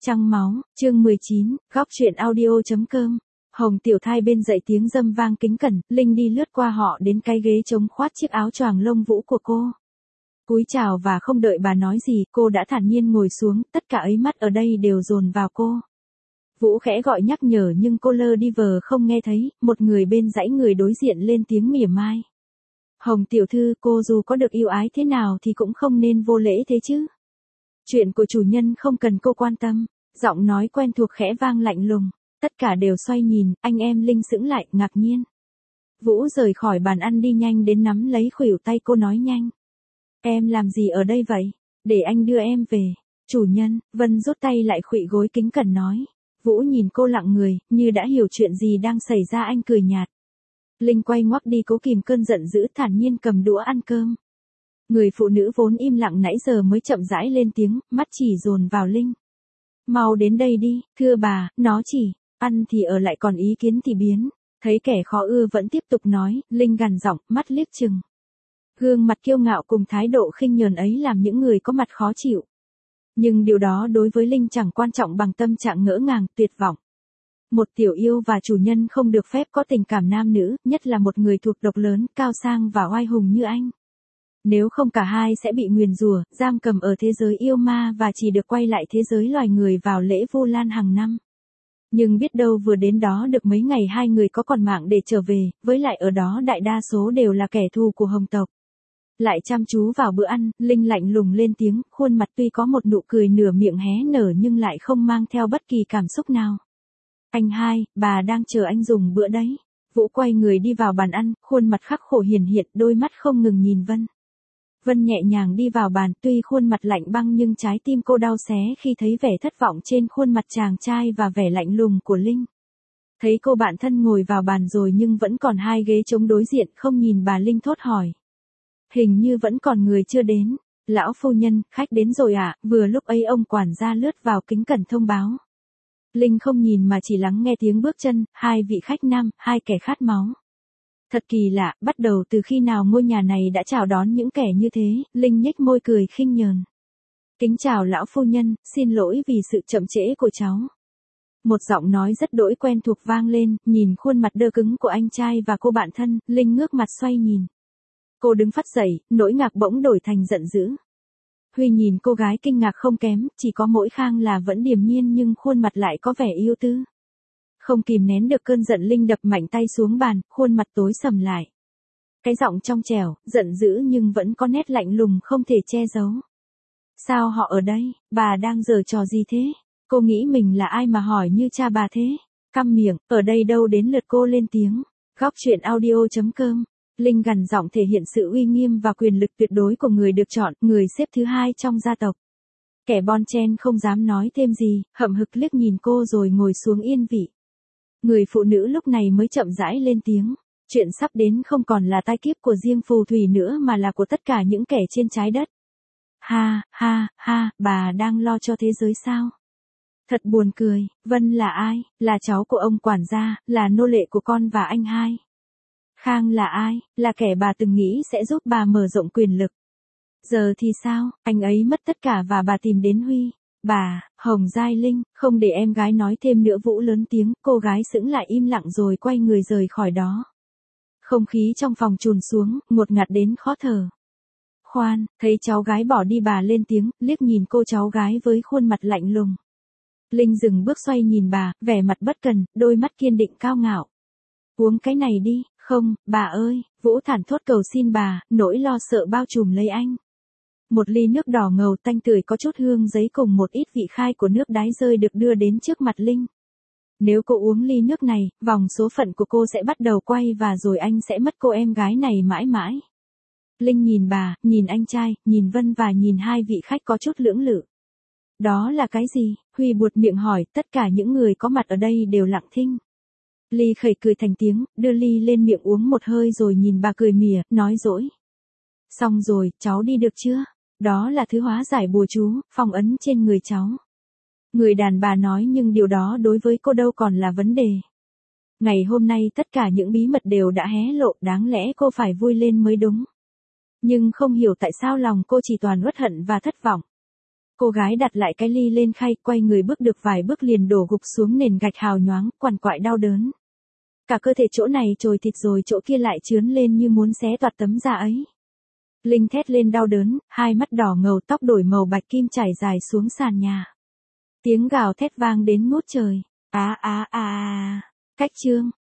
Trăng máu, chương 19, góc truyện audio.com. Hồng Tiểu Thai bên dậy tiếng dâm vang kính cẩn, Linh đi lướt qua họ đến cái ghế chống khoát chiếc áo choàng lông vũ của cô. Cúi chào và không đợi bà nói gì, cô đã thản nhiên ngồi xuống, tất cả ấy mắt ở đây đều dồn vào cô. Vũ khẽ gọi nhắc nhở nhưng cô lơ đi vờ không nghe thấy, một người bên dãy người đối diện lên tiếng mỉa mai. Hồng tiểu thư, cô dù có được yêu ái thế nào thì cũng không nên vô lễ thế chứ. Chuyện của chủ nhân không cần cô quan tâm. Giọng nói quen thuộc khẽ vang lạnh lùng. Tất cả đều xoay nhìn, anh em Linh sững lại, ngạc nhiên. Vũ rời khỏi bàn ăn đi nhanh đến nắm lấy khuỷu tay cô nói nhanh. Em làm gì ở đây vậy? Để anh đưa em về. Chủ nhân, Vân rút tay lại khuỵu gối kính cẩn nói. Vũ nhìn cô lặng người, như đã hiểu chuyện gì đang xảy ra, anh cười nhạt. Linh quay ngoắc đi cố kìm cơn giận dữ, thản nhiên cầm đũa ăn cơm. Người phụ nữ vốn im lặng nãy giờ mới chậm rãi lên tiếng, mắt chỉ dồn vào Linh. Mau đến đây đi, thưa bà, nó chỉ, ăn thì ở lại còn ý kiến thì biến. Thấy kẻ khó ưa vẫn tiếp tục nói, Linh gằn giọng, mắt liếc chừng. Gương mặt kiêu ngạo cùng thái độ khinh nhờn ấy làm những người có mặt khó chịu. Nhưng điều đó đối với Linh chẳng quan trọng bằng tâm trạng ngỡ ngàng, tuyệt vọng. Một tiểu yêu và chủ nhân không được phép có tình cảm nam nữ, nhất là một người thuộc tộc lớn, cao sang và oai hùng như anh. Nếu không cả hai sẽ bị nguyền rủa, giam cầm ở thế giới yêu ma và chỉ được quay lại thế giới loài người vào lễ Vu Lan hàng năm. Nhưng biết đâu vừa đến đó được mấy ngày hai người có còn mạng để trở về, với lại ở đó đại đa số đều là kẻ thù của Hồng tộc. Lại chăm chú vào bữa ăn, Linh lạnh lùng lên tiếng, khuôn mặt tuy có một nụ cười nửa miệng hé nở nhưng lại không mang theo bất kỳ cảm xúc nào. Anh hai, bà đang chờ anh dùng bữa đấy. Vũ quay người đi vào bàn ăn, khuôn mặt khắc khổ hiển hiện, đôi mắt không ngừng nhìn Vân. Vân nhẹ nhàng đi vào bàn, tuy khuôn mặt lạnh băng nhưng trái tim cô đau xé khi thấy vẻ thất vọng trên khuôn mặt chàng trai và vẻ lạnh lùng của Linh. Thấy cô bạn thân ngồi vào bàn rồi nhưng vẫn còn hai ghế trống đối diện, không nhìn bà, Linh thốt hỏi. Hình như vẫn còn người chưa đến. Lão phu nhân, khách đến rồi ạ. Vừa lúc ấy ông quản gia lướt vào kính cẩn thông báo. Linh không nhìn mà chỉ lắng nghe tiếng bước chân, hai vị khách nam, hai kẻ khát máu. Thật kỳ lạ, bắt đầu từ khi nào ngôi nhà này đã chào đón những kẻ như thế, Linh nhếch môi cười khinh nhờn. Kính chào lão phu nhân, xin lỗi vì sự chậm trễ của cháu. Một giọng nói rất đỗi quen thuộc vang lên, nhìn khuôn mặt đơ cứng của anh trai và cô bạn thân, Linh ngước mặt xoay nhìn. Cô đứng phắt dậy, nỗi ngạc bỗng đổi thành giận dữ. Huy nhìn cô gái kinh ngạc không kém, chỉ có mỗi khang là vẫn điềm nhiên nhưng khuôn mặt lại có vẻ yêu tư. Không kìm nén được cơn giận, Linh đập mạnh tay xuống bàn, khuôn mặt tối sầm lại. Cái giọng trong trẻo, giận dữ nhưng vẫn có nét lạnh lùng không thể che giấu. Sao họ ở đây, bà đang giở trò gì thế? Cô nghĩ mình là ai mà hỏi như cha bà thế? Câm miệng, ở đây đâu đến lượt cô lên tiếng. Góc truyện audio.com. Linh gằn giọng thể hiện sự uy nghiêm và quyền lực tuyệt đối của người được chọn, người xếp thứ hai trong gia tộc. Kẻ bon chen không dám nói thêm gì, hậm hực liếc nhìn cô rồi ngồi xuống yên vị. Người phụ nữ lúc này mới chậm rãi lên tiếng. Chuyện sắp đến không còn là tai kiếp của riêng phù thủy nữa mà là của tất cả những kẻ trên trái đất. Ha, ha, ha, bà đang lo cho thế giới sao? Thật buồn cười, Vân là ai? Là cháu của ông quản gia, là nô lệ của con và anh hai. Khang là ai? Là kẻ bà từng nghĩ sẽ giúp bà mở rộng quyền lực. Giờ thì sao? Anh ấy mất tất cả và bà tìm đến Huy. Bà, Hồng Giai Linh, không để em gái nói thêm nữa. Vũ lớn tiếng, cô gái sững lại im lặng rồi quay người rời khỏi đó. Không khí trong phòng trùn xuống, ngột ngạt đến khó thở. Khoan, thấy cháu gái bỏ đi bà lên tiếng, liếc nhìn cô cháu gái với khuôn mặt lạnh lùng. Linh dừng bước xoay nhìn bà, vẻ mặt bất cần, đôi mắt kiên định cao ngạo. Uống cái này đi. Không, bà ơi, Vũ thản thốt cầu xin bà, nỗi lo sợ bao trùm lấy anh. Một ly nước đỏ ngầu tanh tưởi có chút hương giấy cùng một ít vị khai của nước đái rơi được đưa đến trước mặt Linh. Nếu cô uống ly nước này, vòng số phận của cô sẽ bắt đầu quay và rồi anh sẽ mất cô em gái này mãi mãi. Linh nhìn bà, nhìn anh trai, nhìn Vân và nhìn hai vị khách có chút lưỡng lự. Đó là cái gì? Huy buột miệng hỏi, tất cả những người có mặt ở đây đều lặng thinh. Ly khẩy cười thành tiếng, đưa ly lên miệng uống một hơi rồi nhìn bà cười mỉa, nói dỗi. Xong rồi, cháu đi được chưa? Đó là thứ hóa giải bùa chú, phong ấn trên người cháu. Người đàn bà nói nhưng điều đó đối với cô đâu còn là vấn đề. Ngày hôm nay tất cả những bí mật đều đã hé lộ, đáng lẽ cô phải vui lên mới đúng. Nhưng không hiểu tại sao lòng cô chỉ toàn uất hận và thất vọng. Cô gái đặt lại cái ly lên khay, quay người bước được vài bước liền đổ gục xuống nền gạch hào nhoáng, quằn quại đau đớn. Cả cơ thể chỗ này trồi thịt rồi chỗ kia lại trướn lên như muốn xé toạc tấm da ấy. Linh thét lên đau đớn, hai mắt đỏ ngầu, tóc đổi màu bạch kim chảy dài xuống sàn nhà. Tiếng gào thét vang đến ngút trời. Cách chương.